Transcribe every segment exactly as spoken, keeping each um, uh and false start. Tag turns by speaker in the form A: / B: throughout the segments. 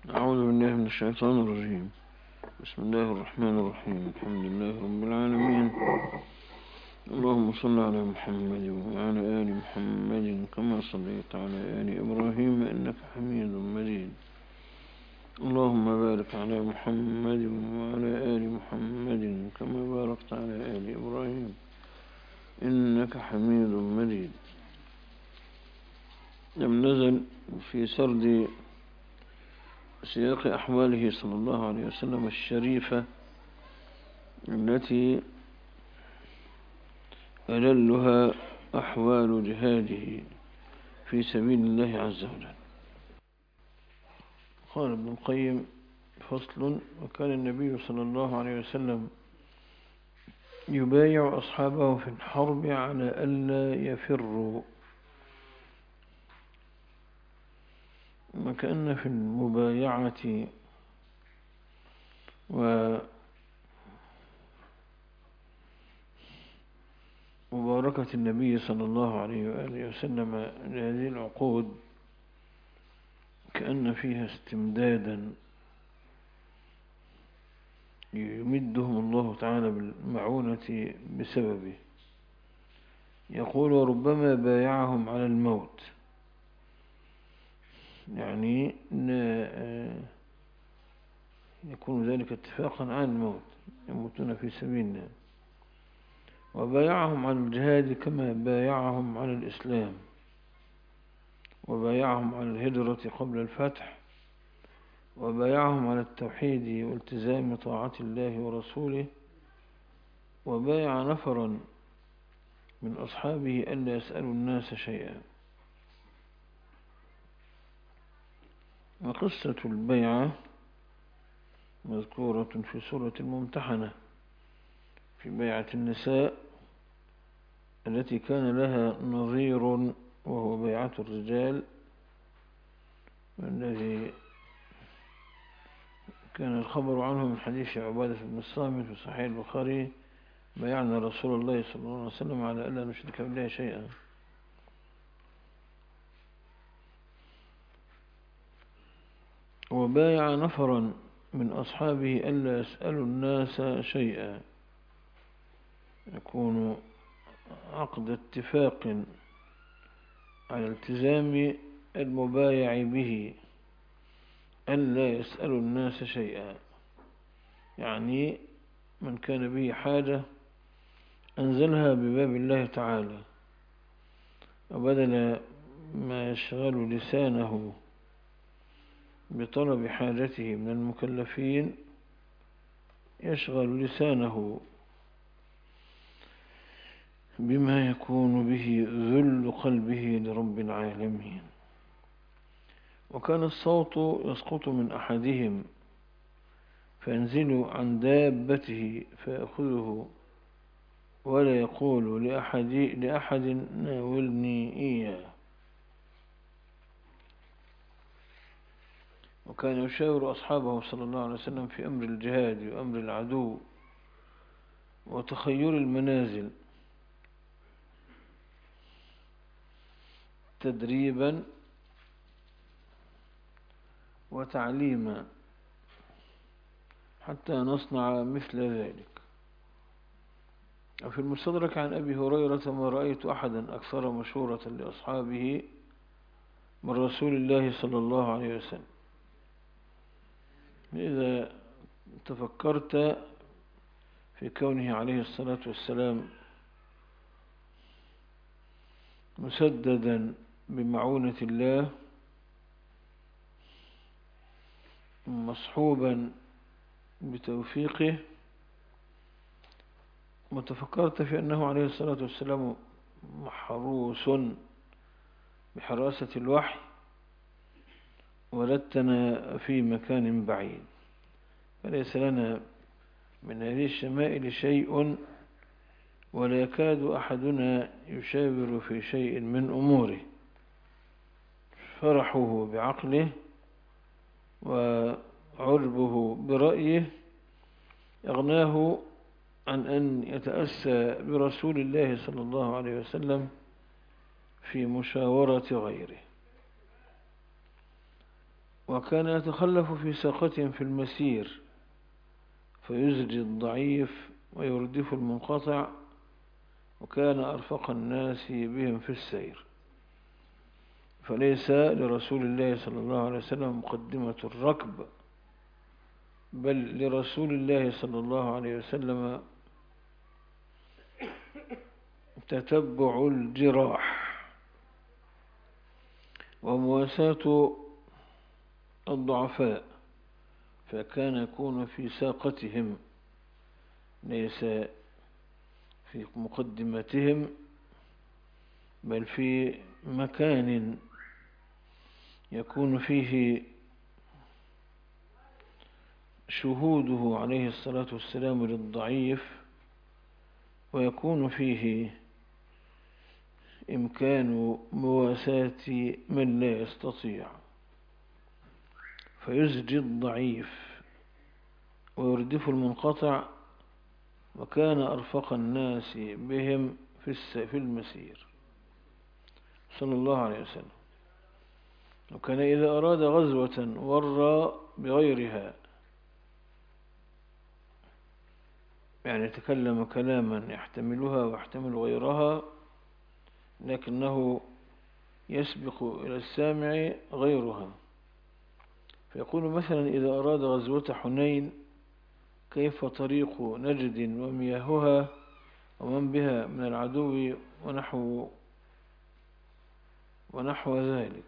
A: أعوذ بالله من الشيطان الرجيم. بسم الله الرحمن الرحيم. الحمد لله رب العالمين. اللهم صل على محمد وعلى آل محمد كما صليت على آل إبراهيم إنك حميد مجيد. اللهم بارك على محمد وعلى آل محمد كما باركت على آل إبراهيم إنك حميد مجيد. لم نزل في سرد سياق أحواله صلى الله عليه وسلم الشريفة التي أجلها أحوال جهاده في سبيل الله عز وجل. قال ابن القيم: فصل. وكان النبي صلى الله عليه وسلم يبايع أصحابه في الحرب على ألا يفروا، وكأن في المبايعة ومباركة النبي صلى الله عليه وآله وسلم لهذه العقود كأن فيها استمدادا يمدهم الله تعالى بالمعونة بسببه. يقول: وربما بايعهم على الموت، يعني يكون ذلك اتفاقا عن الموت، يموتون في سبيل الله. وبايعهم على الجهاد كما بايعهم على الإسلام، وبايعهم على الهجرة قبل الفتح، وبايعهم على التوحيد والتزام طاعة الله ورسوله. وبايع نفرا من أصحابه ألا يسألوا الناس شيئا. وقصة البيعة مذكورة في سورة الممتحنة في بيعة النساء التي كان لها نظير وهو بيعة الرجال، والذي كان الخبر عنه من حديث عبادة بن الصامت في صحيح البخاري: بايعنا رسول الله صلى الله عليه وسلم على ألا نشرك بالله شيئا. وبايع نفرا من أصحابه ألا يسألوا الناس شيئا، يكون عقد اتفاق على التزام المبايع به ألا يسألوا الناس شيئا، يعني من كان به حاجة أنزلها بباب الله تعالى، وبدل ما يشغل لسانه بطلب حاجته من المكلفين يشغل لسانه بما يكون به ذل قلبه لرب العالمين. وكان الصوت يسقط من أحدهم فينزل عن دابته فيأخذه ولا يقول لأحد, لأحد ناولني إياه. وكان يشاور أصحابه صلى الله عليه وسلم في أمر الجهاد وأمر العدو وتخير المنازل تدريبا وتعليما حتى نصنع مثل ذلك. وفي المستدرك عن أبي هريرة: ما رأيت أحدا أكثر مشورة لأصحابه من رسول الله صلى الله عليه وسلم. إذا تفكرت في كونه عليه الصلاة والسلام مسددا بمعونة الله مصحوبا بتوفيقه، وتفكرت في أنه عليه الصلاة والسلام محروس بحراسة الوحي ولدتنا في مكان بعيد، فليس لنا من هذه الشمائل شيء، ولا يكاد أحدنا يشاور في شيء من أموره. فرحه بعقله وعربه برأيه أغناه عن أن يتأسى برسول الله صلى الله عليه وسلم في مشاورة غيره. وكان يتخلف في ساقتهم في المسير فيزجي الضعيف ويردف المنقطع، وكان أرفق الناس بهم في السير. فليس لرسول الله صلى الله عليه وسلم مقدمة الركب، بل لرسول الله صلى الله عليه وسلم تتبع الجراح ومواساة الضعفاء، فكان يكون في ساقتهم ليس في مقدمتهم، بل في مكان يكون فيه شهوده عليه الصلاة والسلام للضعيف، ويكون فيه إمكان مواساة من لا يستطيع، فيزجي الضعيف ويردف المنقطع، وكان أرفق الناس بهم في المسير صلى الله عليه وسلم. وكان إذا أراد غزوة ورى بغيرها، يعني تكلم كلاما يحتملها ويحتمل غيرها، لكنه يسبق إلى السامع غيرها. فيقول مثلا إذا أراد غزوة حنين: كيف طريق نجد ومياهها ومن بها من العدو ونحو ونحو ذلك.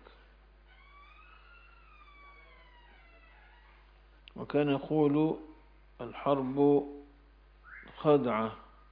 A: وكان يقول: الحرب خدعة.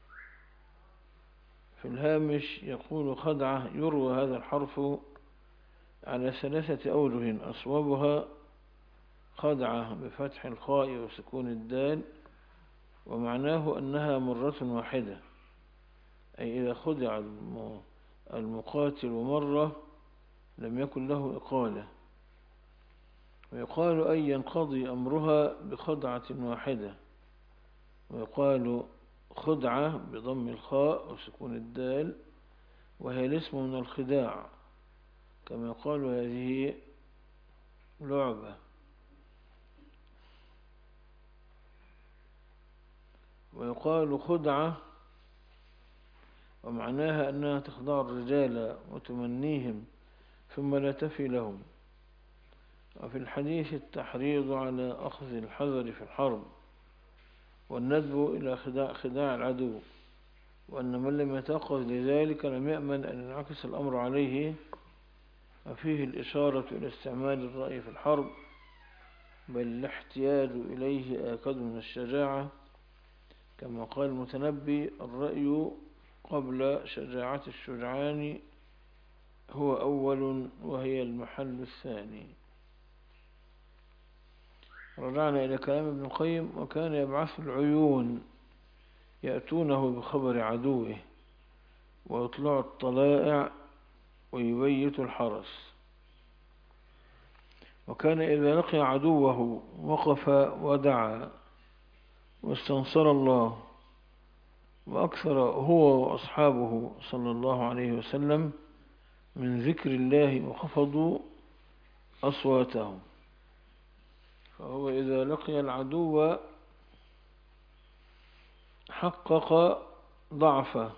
A: في الهامش يقول خدعة، يروى هذا الحرف على ثلاثة أوجه: أصوبها خدعة بفتح الخاء وسكون الدال، ومعناه أنها مرة واحدة، أي إذا خدع المقاتل مرة لم يكن له إقالة. ويقال أن ينقضي أمرها بخدعة واحدة، ويقال خدعة بضم الخاء وسكون الدال، وهي الاسم من الخداع، كما يقال هذه لعبة. ويقال خدعة ومعناها أنها تخدع الرجال وتمنيهم ثم لا تفي لهم. وفي الحديث التحريض على أخذ الحذر في الحرب، والندب إلى خداع, خداع العدو، وأن من لم يتأخذ لذلك لم يأمن أن ينعكس الأمر عليه. وفيه الإشارة إلى استعمال الرأي في الحرب، بل الاحتياج إليه آكد من الشجاعة، كما قال المتنبي: الرأي قبل شجاعة الشجعان هو أول وهي المحل الثاني. رجعنا إلى كلام ابن القيم: وكان يبعث العيون يأتونه بخبر عدوه، ويطلع الطلائع ويبيت الحرس. وكان إذا لقي عدوه وقف ودعا واستنصر الله، وأكثر هو وأصحابه صلى الله عليه وسلم من ذكر الله وخفضوا أصواتهم. فهو إذا لقي العدو حقق ضعفه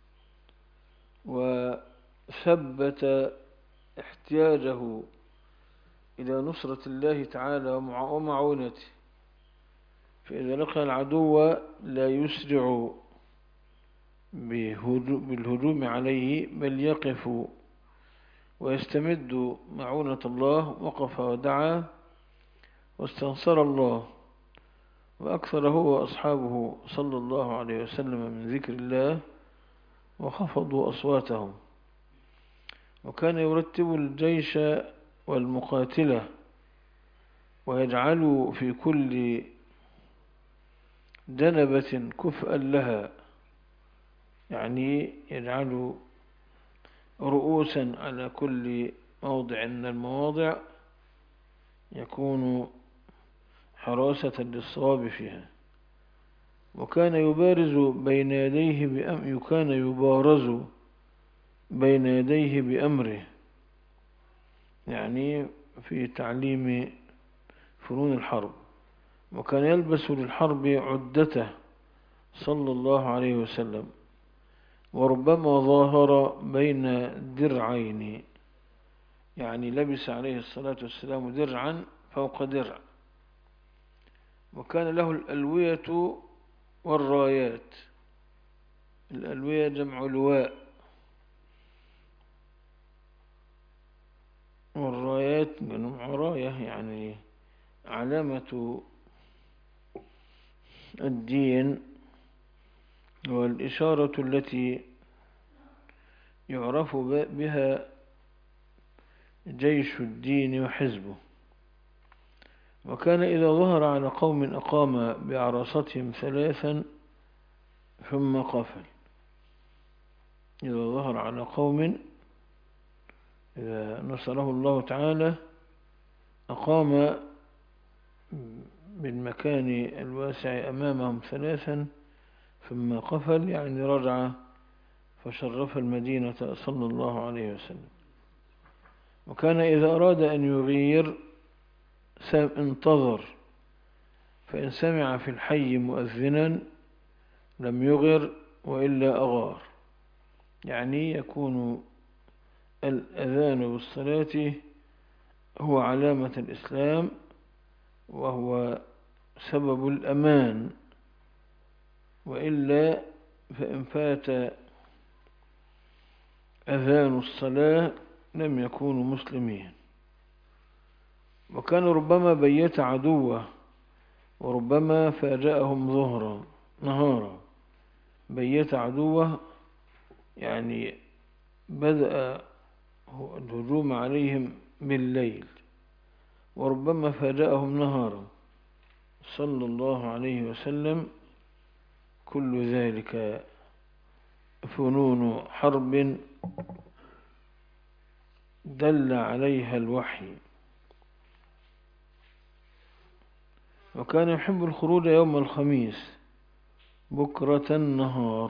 A: وثبت احتياجه إلى نصرة الله تعالى ومعونته. فإذا لقي العدو لا يسرع بالهجوم عليه، بل يقف ويستمد معونة الله. وقف ودعا واستنصر الله، وأكثر هو وأصحابه صلى الله عليه وسلم من ذكر الله وخفضوا أصواتهم. وكان يرتب الجيش والمقاتلة، ويجعل في كل جنبة كفءا لها، يعني يجعل رؤوسا على كل موضع من المواضع يكون حراسة للصواب فيها. وكان يبارز بين يديه بأم كان يبارز بين يديه بأمره، يعني في تعليم فنون الحرب، وكان يلبس للحرب عدته صلى الله عليه وسلم، وربما ظاهر بين درعين، يعني لبس عليه الصلاة والسلام درعا فوق درع. وكان له الألوية والرايات. الألوية جمع لواء، والرايات جمع راية، يعني علامة الدين والإشارة التي يعرف بها جيش الدين وحزبه. وكان إذا ظهر على قوم أقام بعراستهم ثلاثا ثم قفل. إذا ظهر على قوم، إذا نصره الله تعالى، أقام بالمكان الواسع أمامهم ثلاثا ثم قفل، يعني رجع فشرف المدينة صلى الله عليه وسلم. وكان إذا أراد أن يغير انتظر، فإن سمع في الحي مؤذنا لم يغر وإلا أغار، يعني يكون الأذان بالصلاة هو علامة الإسلام، وهو سبب الأمان، وإلا فإن فات أذان الصلاة لم يكونوا مسلمين. وكان ربما بيت عدوه، وربما فاجأهم ظهرا نهارا. بيت عدوه يعني بدأ الهجوم عليهم بالليل، وربما فاجأهم نهارا صلى الله عليه وسلم. كل ذلك فنون حرب دل عليها الوحي. وكان يحب الخروج يوم الخميس بكرة النهار،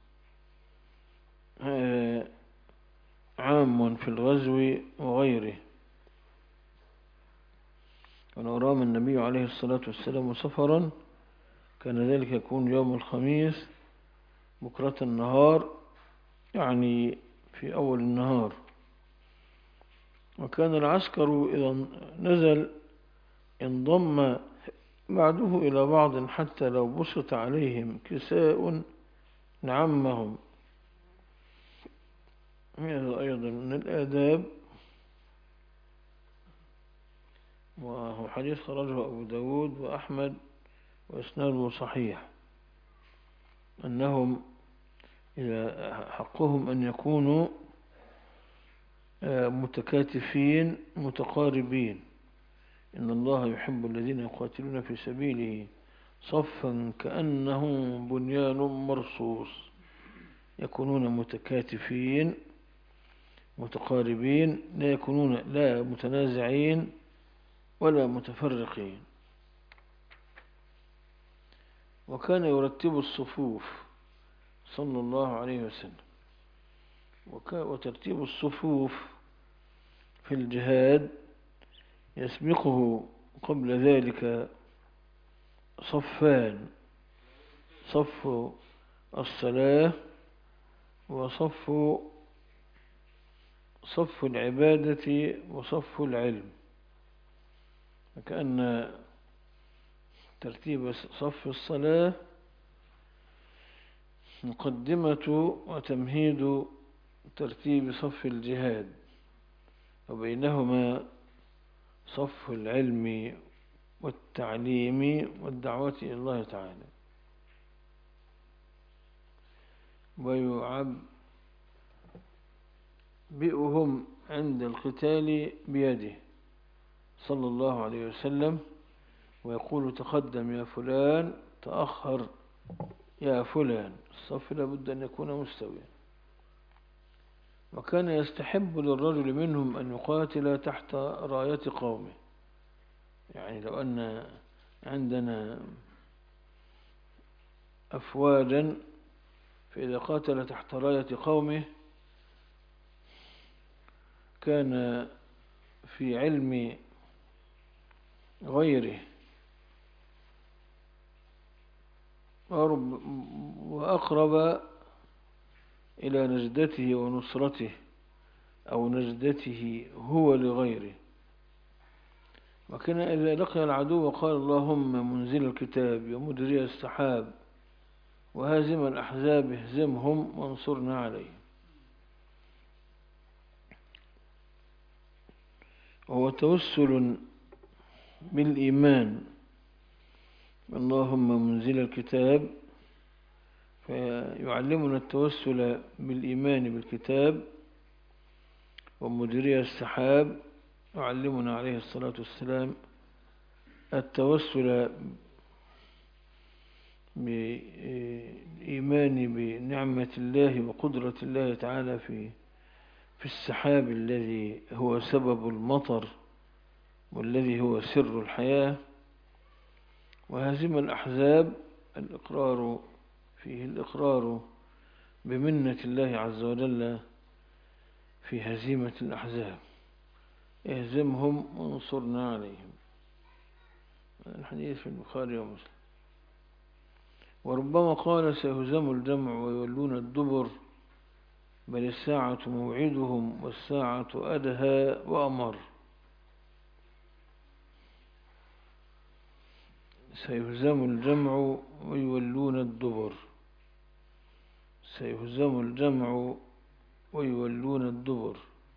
A: عام في الغزو وغيره. ولو رام النبي عليه الصلاة والسلام سفرا كان ذلك يكون يوم الخميس بكرة النهار، يعني في أول النهار. وكان العسكر إذا نزل انضم بعده إلى بعض، حتى لو بسط عليهم كساء نعمهم. هذا أيضا من الآداب، وهو حديث خرجه أبو داود وأحمد وإسناده صحيح، أنهم إذا حقهم أن يكونوا متكاتفين متقاربين. إن الله يحب الذين يقاتلون في سبيله صفا كأنهم بنيان مرصوص، يكونون متكاتفين متقاربين، لا يكونون لا متنازعين ولا متفرقين. وكان يرتب الصفوف صلى الله عليه وسلم. وترتيب الصفوف في الجهاد يسبقه قبل ذلك صفان: صف الصلاة وصف صف العبادة وصف العلم. وكأن ترتيب صف الصلاة مقدمة وتمهيد ترتيب صف الجهاد، وبينهما صف العلم والتعليم والدعوة إلى الله تعالى. ويعبئهم عند القتال بيده صلى الله عليه وسلم، ويقول: تقدم يا فلان، تأخر يا فلان. الصف لابد أن يكون مستويا. وكان يستحب للرجل منهم أن يقاتل تحت راية قومه، يعني لو أن عندنا أفواجا، فإذا قاتل تحت راية قومه كان في علم غيره وأقرب إلى نجدته ونصرته أو نجدته هو لغيره. وكان إذا لقي العدو قال اللهم منزل الكتاب ومجري السحاب وهازم الأحزاب اهزمهم وانصرنا عليهم. وهو توسل بالإيمان، اللهم منزل الكتاب، فيعلمنا التوسل بالإيمان بالكتاب. ومجري السحاب يعلمنا عليه الصلاة والسلام التوسل بالإيمان بنعمة الله وقدرة الله تعالى في في السحاب الذي هو سبب المطر والذي هو سر الحياة. وهزم الأحزاب الإقرار فيه الإقرار بمنة الله عز وجل في هزيمة الأحزاب، اهزمهم وانصرنا عليهم. الحديث في البخاري ومسلم. وربما قال سيهزم الجمع ويولون الدبر، بل الساعة موعدهم والساعة أدهى وأمر. سيهزم الجمع ويولون الدبر، سيهزم الجمع ويولون الدبر.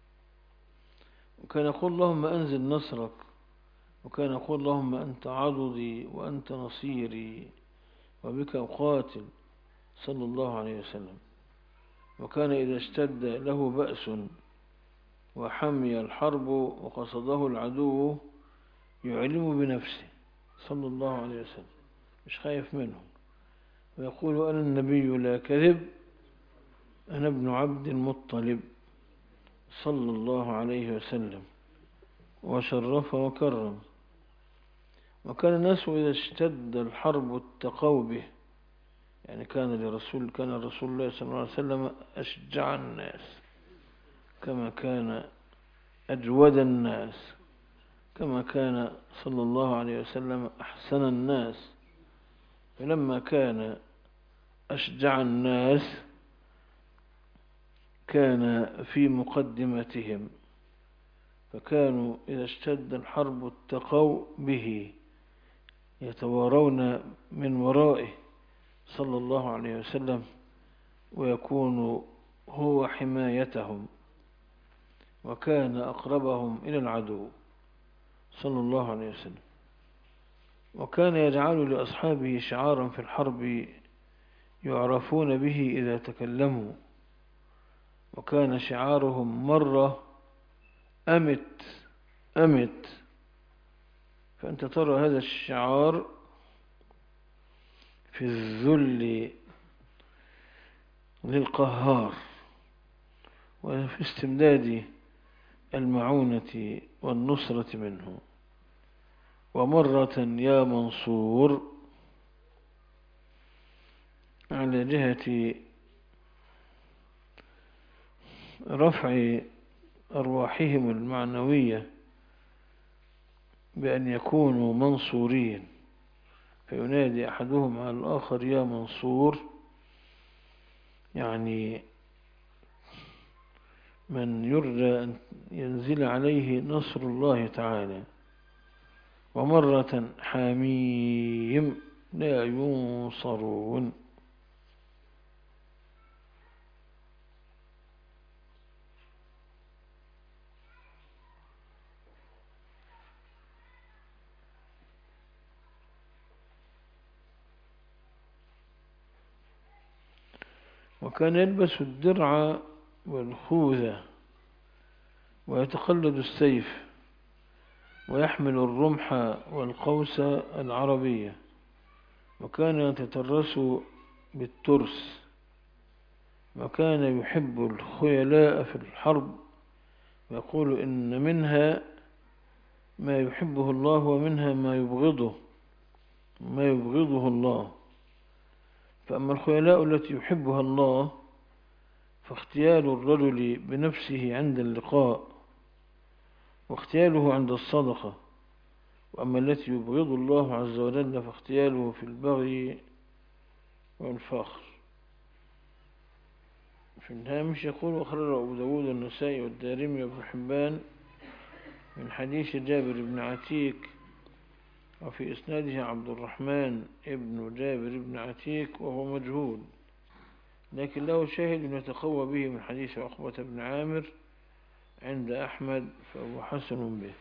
A: وكان يقول اللهم أنزل نصرك، وكان يقول اللهم أنت عضدي وأنت نصيري وبك أقاتل، صلى الله عليه وسلم. وكان إذا اشتد له بأس وحمي الحرب وقصده العدو يعلم بنفسه، صلى الله عليه وسلم، مش خايف منهم، ويقول أنا النبي لا كذب، أنا ابن عبد المطلب، صلى الله عليه وسلم، وشرف وكرم. وكان الناس إذا اشتد الحرب اتقوا به، يعني كان لرسول كان رسول الله صلى الله عليه وسلم أشجع الناس، كما كان أجود الناس، كما كان صلى الله عليه وسلم أحسن الناس. فلما كان أشجع الناس كان في مقدمتهم، فكانوا إذا اشتد الحرب اتقوا به، يتوارون من ورائه صلى الله عليه وسلم، ويكون هو حمايتهم، وكان أقربهم إلى العدو صلى الله عليه وسلم. وكان يجعل لأصحابه شعارا في الحرب يعرفون به إذا تكلموا، وكان شعارهم مرة أمت أمت. فأنت ترى هذا الشعار في الذل للقهار وفي استمداد المعونة والنصرة منه. ومرة يا منصور على جهة رفع أرواحهم المعنوية بأن يكونوا منصورين، فينادي أحدهم على الآخر يا منصور، يعني من يرجى أن ينزل عليه نصر الله تعالى. ومرة حميم لا ينصرون. وكان يلبس الدرع والخوذة ويتقلد السيف ويحمل الرمح والقوس العربية، وكان يتترس بالترس، وكان يحب الخيلاء في الحرب، ويقول إن منها ما يحبه الله ومنها ما يبغضه ما يبغضه الله. فأما الخيلاء التي يحبها الله فاختيال الرجل بنفسه عند اللقاء، واختياله عند الصدقة، وأما التي يبغض الله عز وجل فاغتياله في البغي والفخر. في الهامش يقول: وأخرج أبو داود والنسائي والدارمي وابن حبان من حديث جابر بن عتيك، وفي إسناده عبد الرحمن ابن جابر بن عتيك وهو مجهول، لكن له شاهد يتقوى به من حديث عقبة بن عامر عند أحمد، فهو حسن به.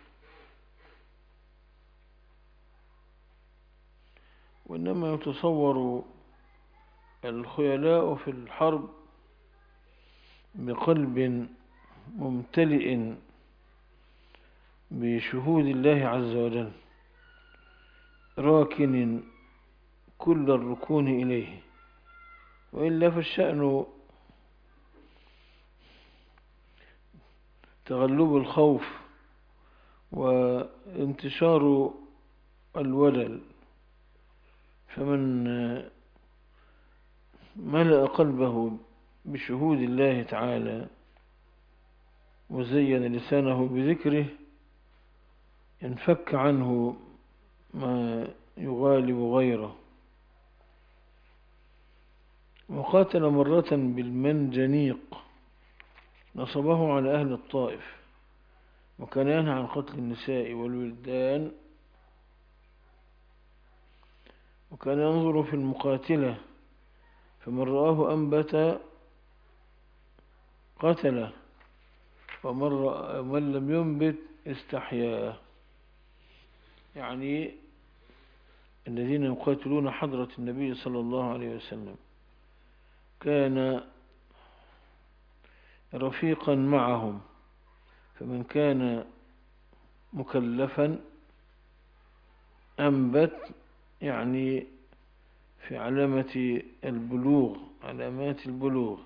A: وإنما يتصور الخيلاء في الحرب بقلب ممتلئ بشهود الله عز وجل، راكن كل الركون إليه، وإلا فالشأن تغلب الخوف وانتشار الولل، فمن ملأ قلبه بشهود الله تعالى وزين لسانه بذكره ينفك عنه ما يغالب غيره. وقاتل مرة بالمنجنيق نصبه على أهل الطائف، وكان ينهى عن قتل النساء والولدان، وكان ينظر في المقاتلة فمن رآه أنبت قتله، ومن لم ينبت استحياه. يعني الذين يقاتلون حضرة النبي صلى الله عليه وسلم كان رفيقا معهم، فمن كان مكلفا أنبت، يعني في علامة البلوغ، علامات البلوغ.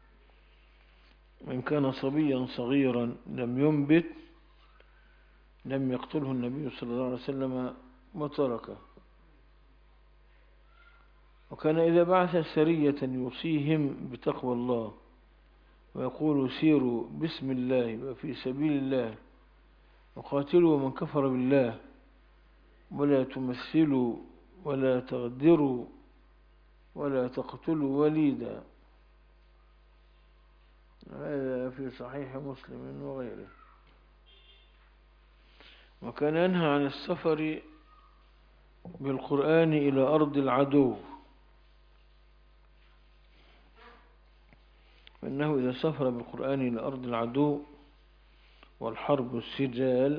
A: من كان صبيا صغيرا لم ينبت لم يقتله النبي صلى الله عليه وسلم وتركه. وكان إذا بعث سرية يوصيهم بتقوى الله ويقول: سيروا بسم الله وفي سبيل الله وقاتلوا من كفر بالله ولا تمثلوا ولا تغدروا ولا تقتلوا وليدا. هذا في صحيح مسلم وغيره. وكان ينهى عن السفر بالقرآن إلى أرض العدو، فإنه إذا سافر بالقرآن إلى أرض العدو والحرب السجال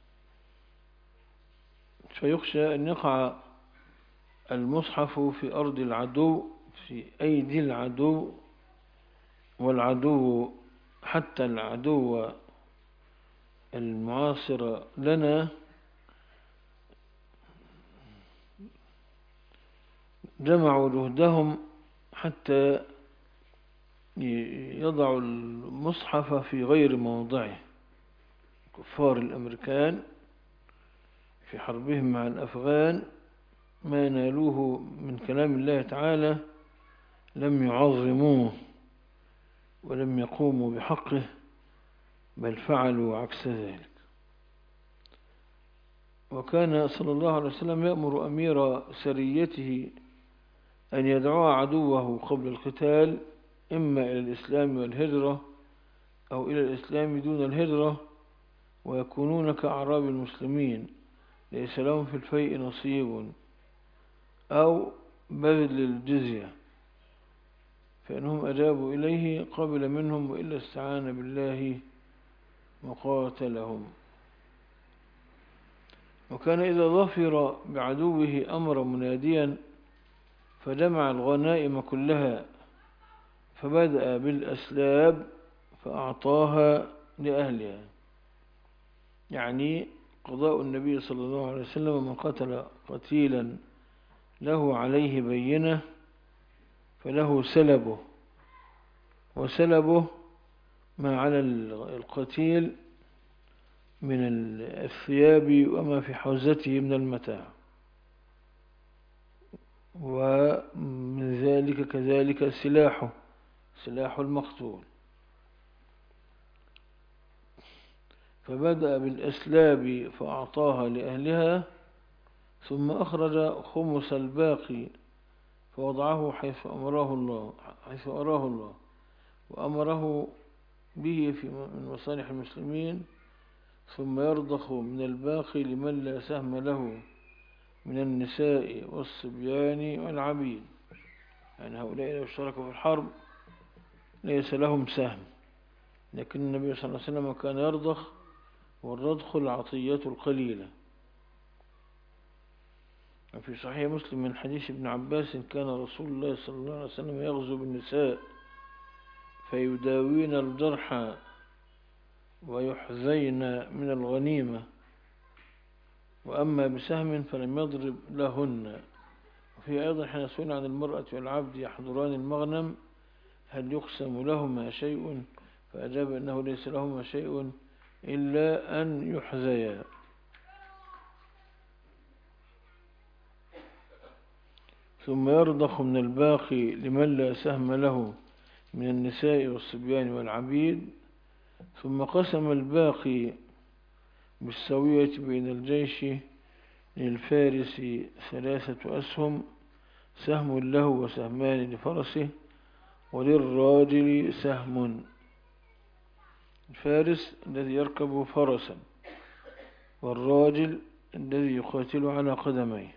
A: فيخشى أن يقع المصحف في أرض العدو في أيدي العدو، والعدو حتى العدو المعاصر لنا جمعوا جهدهم حتى يضعوا المصحف في غير موضعه. كفار الأمريكان في حربهم مع الأفغان ما نالوه من كلام الله تعالى لم يعظموه ولم يقوموا بحقه، بل فعلوا عكس ذلك. وكان صلى الله عليه وسلم يأمر أمير سريته أن يدعو عدوه قبل القتال إما إلى الإسلام والهجرة أو إلى الإسلام دون الهجرة، ويكونون كأعراب المسلمين ليس لهم في الفيء نصيب، أو بذل الجزية، فإنهم أجابوا إليه قبل منهم، وإلا استعان بالله وقاتلهم. وكان إذا ظفر بعدوه أمر مناديا فجمع الغنائم كلها، فبدأ بالأسلاب فأعطاها لأهلها، يعني قضاء النبي صلى الله عليه وسلم: من قتل قتيلا له عليه بينة فله سلبه، وسلبه ما على القتيل من الثياب وما في حوزته من المتاع، ومن ذلك كذلك سلاحه، سلاح المقتول. فبدأ بالأسلاب فأعطاها لأهلها، ثم أخرج خمس الباقي فوضعه حيث أمره الله حيث أراه الله وأمره به في من مصالح المسلمين، ثم يرضخ من الباقي لمن لا سهم له من النساء والصبيان والعبيد. يعني هؤلاء لو اشتركوا في الحرب ليس لهم سهم، لكن النبي صلى الله عليه وسلم كان يرضخ، والرضخ العطية القليلة. وفي صحيح مسلم من حديث ابن عباس كان رسول الله صلى الله عليه وسلم يغزو بالنساء فيداوين الجرحى ويحذين من الغنيمة، وأما بسهم فلم يضرب لهن. وفي أيضا حين سئل عن المرأة والعبد يحضران المغنم هل يقسم لهما شيء، فأجاب أنه ليس لهما شيء إلا أن يحذيا. ثم يرضخ من الباقي لمن لا سهم له من النساء والصبيان والعبيد. ثم قسم الباقي بالسوية بين الجيش للفارس ثلاثة أسهم، سهم له وسهمان لفرسه، وللراجل سهم. الفارس الذي يركب فرسا، والراجل الذي يقاتل على قدميه.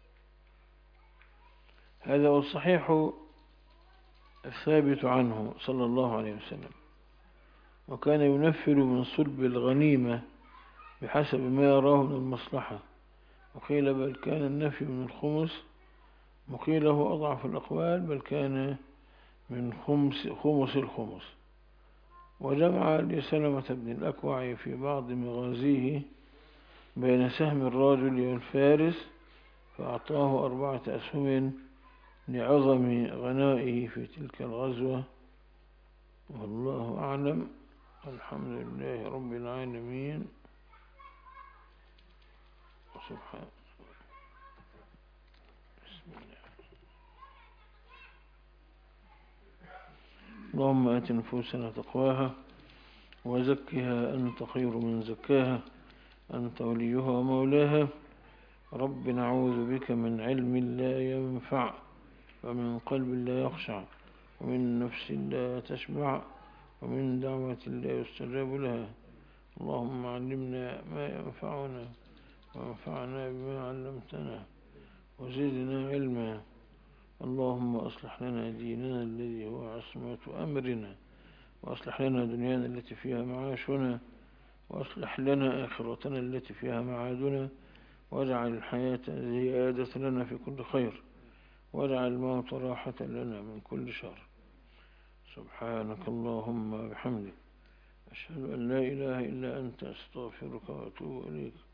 A: هذا هو الصحيح الثابت عنه صلى الله عليه وسلم. وكان ينفل من صلب الغنيمة بحسب ما يراه من المصلحة، وقيل بل كان النفي من الخمس، وقيل هو أضعف الأقوال بل كان من خمس, خمس الخمس. وجمع لسلمة بن الأكوع في بعض مغازيه بين سهم الرجل والفارس فأعطاه أربعة أسهم لعظم غنائه في تلك الغزوة. والله أعلم. الحمد لله رب العالمين. سبحان بسم الله. اللهم آت نفوسنا تقواها وزكها أنت خير من زكاها، أنت وليها ومولاها. رب نعوذ بك من علم لا ينفع، ومن قلب لا يخشع، ومن نفس لا تشبع، ومن دعوة لا يستجاب لها. اللهم علمنا ما ينفعنا وانفعنا بما علمتنا وزدنا علما. اللهم أصلح لنا ديننا الذي هو عصمة أمرنا، وأصلح لنا دنيانا التي فيها معاشنا، وأصلح لنا آخرتنا التي فيها معادنا، واجعل الحياة زيادة لنا في كل خير، واجعل الموت راحة لنا من كل شر. سبحانك اللهم وبحمدك، أشهد أن لا إله إلا أنت، أستغفرك وأتوب إليك.